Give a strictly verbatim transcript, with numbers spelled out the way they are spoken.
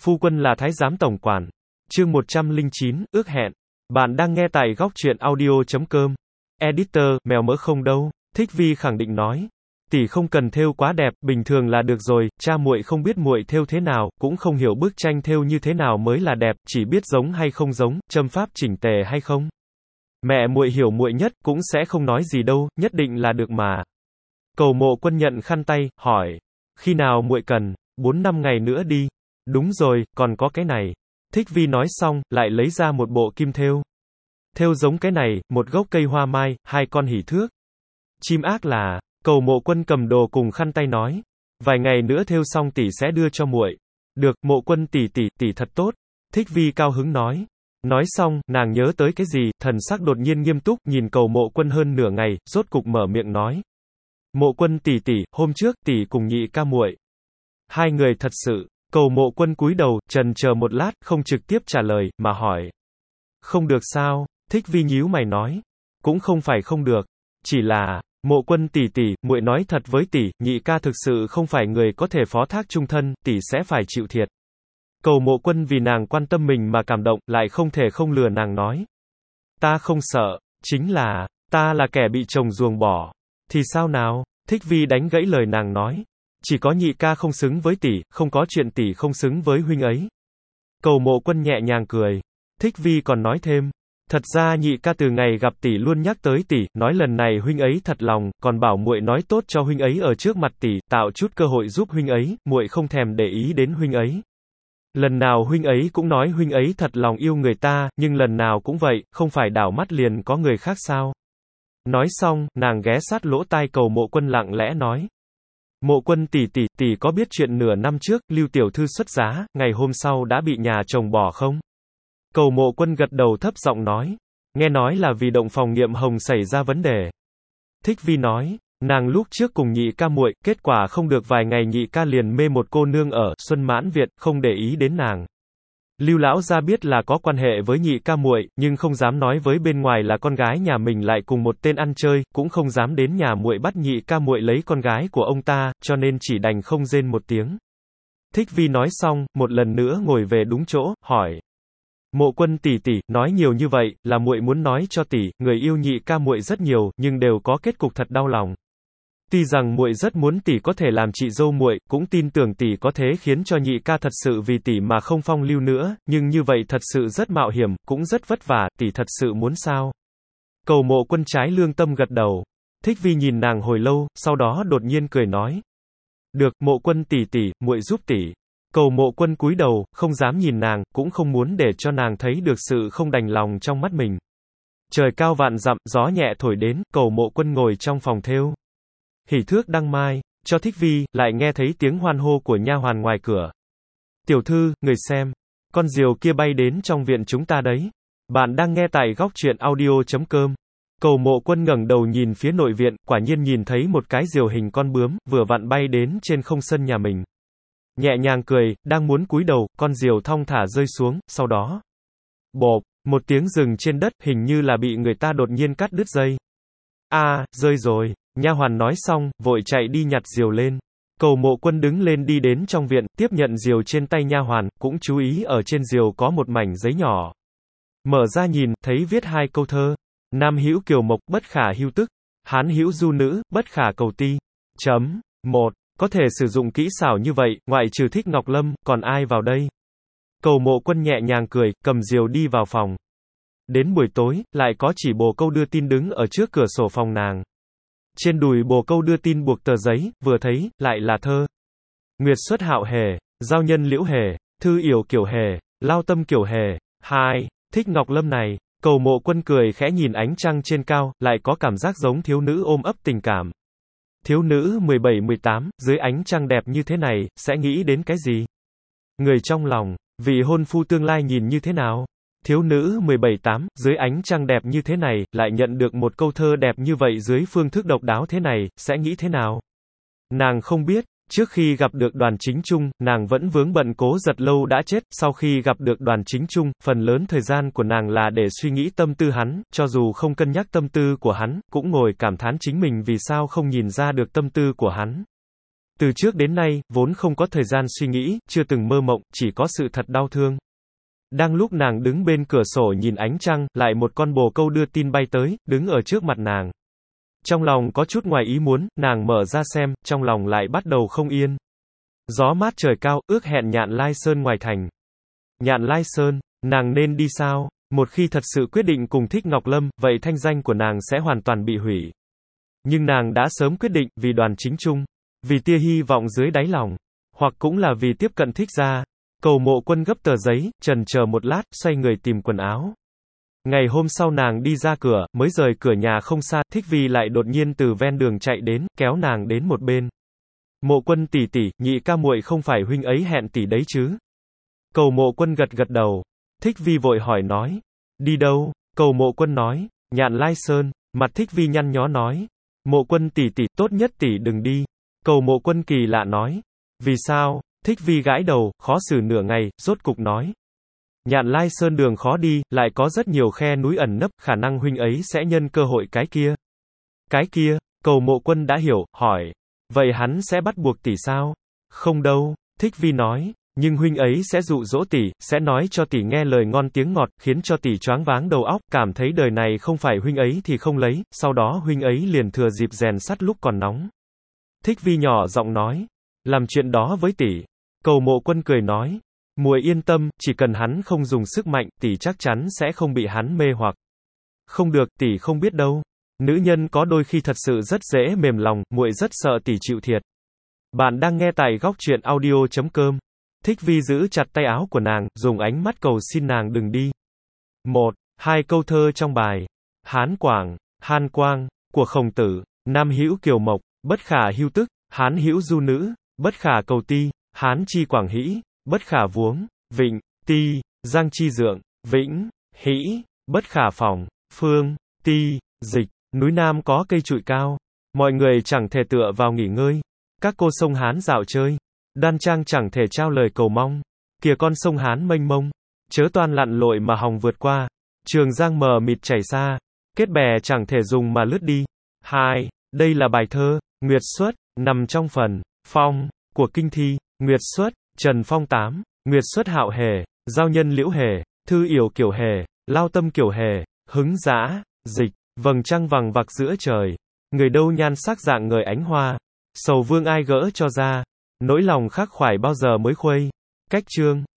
Phu quân là thái giám tổng quản. Chương một trăm lẻ chín, ước hẹn. Bạn đang nghe tại góc truyện audio chấm com. Editor, mèo mỡ không đâu. Thích Vi khẳng định nói. Tỷ không cần thêu quá đẹp, bình thường là được rồi, cha muội không biết muội thêu thế nào, cũng không hiểu bức tranh thêu như thế nào mới là đẹp, chỉ biết giống hay không giống, châm pháp chỉnh tề hay không. Mẹ muội hiểu muội nhất, cũng sẽ không nói gì đâu, nhất định là được mà. Cầu Mộ Quân nhận khăn tay, hỏi. Khi nào muội cần? Bốn năm ngày nữa đi. Đúng rồi, còn có cái này. Thích Vi nói xong, lại lấy ra một bộ kim thêu. Thêu giống cái này, một gốc cây hoa mai, hai con hỷ thước. Chim ác là. Cầu Mộ Quân cầm đồ cùng khăn tay nói. Vài ngày nữa thêu xong tỷ sẽ đưa cho muội. Được, Mộ Quân tỷ tỷ, tỷ thật tốt. Thích Vi cao hứng nói. Nói xong, nàng nhớ tới cái gì, thần sắc đột nhiên nghiêm túc, nhìn Cầu Mộ Quân hơn nửa ngày, rốt cục mở miệng nói. Mộ Quân tỷ tỷ, hôm trước tỷ cùng nhị ca muội. Hai người thật sự. Cầu Mộ Quân cúi đầu, trần chờ một lát, không trực tiếp trả lời, mà hỏi. Không được sao? Thích Vi nhíu mày nói. Cũng không phải không được. Chỉ là, Mộ Quân tỷ tỷ, muội nói thật với tỷ, nhị ca thực sự không phải người có thể phó thác chung thân, tỷ sẽ phải chịu thiệt. Cầu Mộ Quân vì nàng quan tâm mình mà cảm động, lại không thể không lừa nàng nói. Ta không sợ, chính là, ta là kẻ bị chồng ruồng bỏ. Thì sao nào? Thích Vi đánh gãy lời nàng nói. Chỉ có nhị ca không xứng với tỷ, không có chuyện tỷ không xứng với huynh ấy. Cầu Mộ Quân nhẹ nhàng cười. Thích Vi còn nói thêm. Thật ra nhị ca từ ngày gặp tỷ luôn nhắc tới tỷ, nói lần này huynh ấy thật lòng, còn bảo muội nói tốt cho huynh ấy ở trước mặt tỷ, tạo chút cơ hội giúp huynh ấy, muội không thèm để ý đến huynh ấy. Lần nào huynh ấy cũng nói huynh ấy thật lòng yêu người ta, nhưng lần nào cũng vậy, không phải đảo mắt liền có người khác sao? Nói xong, nàng ghé sát lỗ tai Cầu Mộ Quân lặng lẽ nói. Mộ Quân tỷ tỷ, tỷ có biết chuyện nửa năm trước, Lưu tiểu thư xuất giá, ngày hôm sau đã bị nhà chồng bỏ không? Cầu Mộ Quân gật đầu thấp giọng nói. Nghe nói là vì động phòng nghiệm hồng xảy ra vấn đề. Thích Vi nói. Nàng lúc trước cùng nhị ca muội, kết quả không được vài ngày nhị ca liền mê một cô nương ở Xuân Mãn Việt, không để ý đến nàng. Lưu lão gia biết là có quan hệ với nhị ca muội, nhưng không dám nói với bên ngoài là con gái nhà mình lại cùng một tên ăn chơi, cũng không dám đến nhà muội bắt nhị ca muội lấy con gái của ông ta, cho nên chỉ đành không rên một tiếng. Thích Vi nói xong, một lần nữa ngồi về đúng chỗ, hỏi. Mộ Quân tỷ tỷ, nói nhiều như vậy, là muội muốn nói cho tỷ, người yêu nhị ca muội rất nhiều, nhưng đều có kết cục thật đau lòng. Tuy rằng muội rất muốn tỷ có thể làm chị dâu muội, cũng tin tưởng tỷ có thế khiến cho nhị ca thật sự vì tỷ mà không phong lưu nữa, nhưng như vậy thật sự rất mạo hiểm, cũng rất vất vả, tỷ thật sự muốn sao? Cầu Mộ Quân trái lương tâm gật đầu. Thích Vi nhìn nàng hồi lâu, sau đó đột nhiên cười nói. Được, Mộ Quân tỷ tỷ, muội giúp tỷ. Cầu Mộ Quân cúi đầu, không dám nhìn nàng, cũng không muốn để cho nàng thấy được sự không đành lòng trong mắt mình. Trời cao vạn dặm, gió nhẹ thổi đến, Cầu Mộ Quân ngồi trong phòng thêu. Hỷ thước đăng mai, cho Thích Vi, lại nghe thấy tiếng hoan hô của nha hoàn ngoài cửa. Tiểu thư, người xem, con diều kia bay đến trong viện chúng ta đấy. Bạn đang nghe tại góc truyện audio chấm com. Cầu Mộ Quân ngẩng đầu nhìn phía nội viện, quả nhiên nhìn thấy một cái diều hình con bướm, vừa vặn bay đến trên không sân nhà mình. Nhẹ nhàng cười, đang muốn cúi đầu, con diều thong thả rơi xuống, sau đó. Bộp, một tiếng rừng trên đất, hình như là bị người ta đột nhiên cắt đứt dây. A, à, rơi rồi. Nha hoàn nói xong, vội chạy đi nhặt diều lên. Cầu Mộ Quân đứng lên đi đến trong viện, tiếp nhận diều trên tay nha hoàn, cũng chú ý ở trên diều có một mảnh giấy nhỏ. Mở ra nhìn, thấy viết hai câu thơ. Nam hữu kiều mộc, bất khả hưu tức. Hán hữu du nữ, bất khả cầu ti. Chấm. một. Có thể sử dụng kỹ xảo như vậy, ngoại trừ Thích Ngọc Lâm, còn ai vào đây? Cầu Mộ Quân nhẹ nhàng cười, cầm diều đi vào phòng. Đến buổi tối, lại có chỉ bồ câu đưa tin đứng ở trước cửa sổ phòng nàng. Trên đùi bồ câu đưa tin buộc tờ giấy, vừa thấy, lại là thơ. Nguyệt xuất hạo hề, giao nhân liễu hề, thư yểu kiểu hề, lao tâm kiểu hề. Hai. Thích Ngọc Lâm này. Cầu Mộ Quân cười khẽ nhìn ánh trăng trên cao, lại có cảm giác giống thiếu nữ ôm ấp tình cảm. Thiếu nữ mười bảy mười tám, dưới ánh trăng đẹp như thế này, sẽ nghĩ đến cái gì? Người trong lòng, vị hôn phu tương lai nhìn như thế nào? Thiếu nữ mười bảy tám, dưới ánh trăng đẹp như thế này, lại nhận được một câu thơ đẹp như vậy dưới phương thức độc đáo thế này, sẽ nghĩ thế nào? Nàng không biết, trước khi gặp được Đoàn Chính Trung, nàng vẫn vướng bận Cố Giật Lâu đã chết, sau khi gặp được Đoàn Chính Trung, phần lớn thời gian của nàng là để suy nghĩ tâm tư hắn, cho dù không cân nhắc tâm tư của hắn, cũng ngồi cảm thán chính mình vì sao không nhìn ra được tâm tư của hắn. Từ trước đến nay, vốn không có thời gian suy nghĩ, chưa từng mơ mộng, chỉ có sự thật đau thương. Đang lúc nàng đứng bên cửa sổ nhìn ánh trăng, lại một con bồ câu đưa tin bay tới, đứng ở trước mặt nàng. Trong lòng có chút ngoài ý muốn, nàng mở ra xem, trong lòng lại bắt đầu không yên. Gió mát trời cao, ước hẹn Nhạn Lai Sơn ngoài thành. Nhạn Lai Sơn, nàng nên đi sao? Một khi thật sự quyết định cùng Thích Ngọc Lâm, vậy thanh danh của nàng sẽ hoàn toàn bị hủy. Nhưng nàng đã sớm quyết định, vì Đoàn Chính Trung, vì tia hy vọng dưới đáy lòng, hoặc cũng là vì tiếp cận Thích gia. Cầu Mộ Quân gấp tờ giấy, chần chờ một lát, xoay người tìm quần áo. Ngày hôm sau nàng đi ra cửa, mới rời cửa nhà không xa, Thích Vi lại đột nhiên từ ven đường chạy đến, kéo nàng đến một bên. Mộ Quân tỷ tỷ, nhị ca muội không phải huynh ấy hẹn tỷ đấy chứ? Cầu Mộ Quân gật gật đầu. Thích Vi vội hỏi nói. Đi đâu? Cầu Mộ Quân nói. Nhạn Lai Sơn. Mặt Thích Vi nhăn nhó nói. Mộ Quân tỷ tỷ, tốt nhất tỷ đừng đi. Cầu Mộ Quân kỳ lạ nói. Vì sao? Thích Vi gãi đầu, khó xử nửa ngày, rốt cục nói. Nhạn Lai Sơn đường khó đi, lại có rất nhiều khe núi ẩn nấp, khả năng huynh ấy sẽ nhân cơ hội cái kia. Cái kia? Cầu Mộ Quân đã hiểu, hỏi. Vậy hắn sẽ bắt buộc tỷ sao? Không đâu, Thích Vi nói. Nhưng huynh ấy sẽ dụ dỗ tỷ, sẽ nói cho tỷ nghe lời ngon tiếng ngọt, khiến cho tỷ choáng váng đầu óc, cảm thấy đời này không phải huynh ấy thì không lấy, sau đó huynh ấy liền thừa dịp rèn sắt lúc còn nóng. Thích Vi nhỏ giọng nói. Làm chuyện đó với tỷ. Cầu Mộ Quân cười nói. Muội yên tâm, chỉ cần hắn không dùng sức mạnh, tỷ chắc chắn sẽ không bị hắn mê hoặc. Không được, tỷ không biết đâu. Nữ nhân có đôi khi thật sự rất dễ mềm lòng, muội rất sợ tỷ chịu thiệt. Bạn đang nghe tại góc truyện audio chấm com. Thích Vi giữ chặt tay áo của nàng, dùng ánh mắt cầu xin nàng đừng đi. Một, hai câu thơ trong bài. Hán Quảng, Hàn Quang, của Khổng Tử, Nam hữu kiều mộc, bất khả hưu tức, Hán hữu du nữ, bất khả cầu ti, Hán chi Quảng hĩ, bất khả vuống, Vịnh, ti, Giang chi Dượng, Vĩnh, hĩ, bất khả phòng, Phương, ti, Dịch, núi Nam có cây trụi cao. Mọi người chẳng thể tựa vào nghỉ ngơi. Các cô sông Hán dạo chơi. Đoan trang chẳng thể trao lời cầu mong. Kìa con sông Hán mênh mông. Chớ toan lặn lội mà hòng vượt qua. Trường giang mờ mịt chảy xa. Kết bè chẳng thể dùng mà lướt đi. Hai. Đây là bài thơ, Nguyệt Xuất, nằm trong phần, Phong, của kinh thi, Nguyệt Xuất, Trần Phong tám. Nguyệt Xuất hạo hề, giao nhân liễu hề, thư yểu kiểu hề, lao tâm kiểu hề, hứng dã, dịch, vầng trăng vằng vặc giữa trời. Người đâu nhan sắc dạng ngời ánh hoa. Sầu vương ai gỡ cho ra. Nỗi lòng khắc khoải bao giờ mới khuây. Cách chương.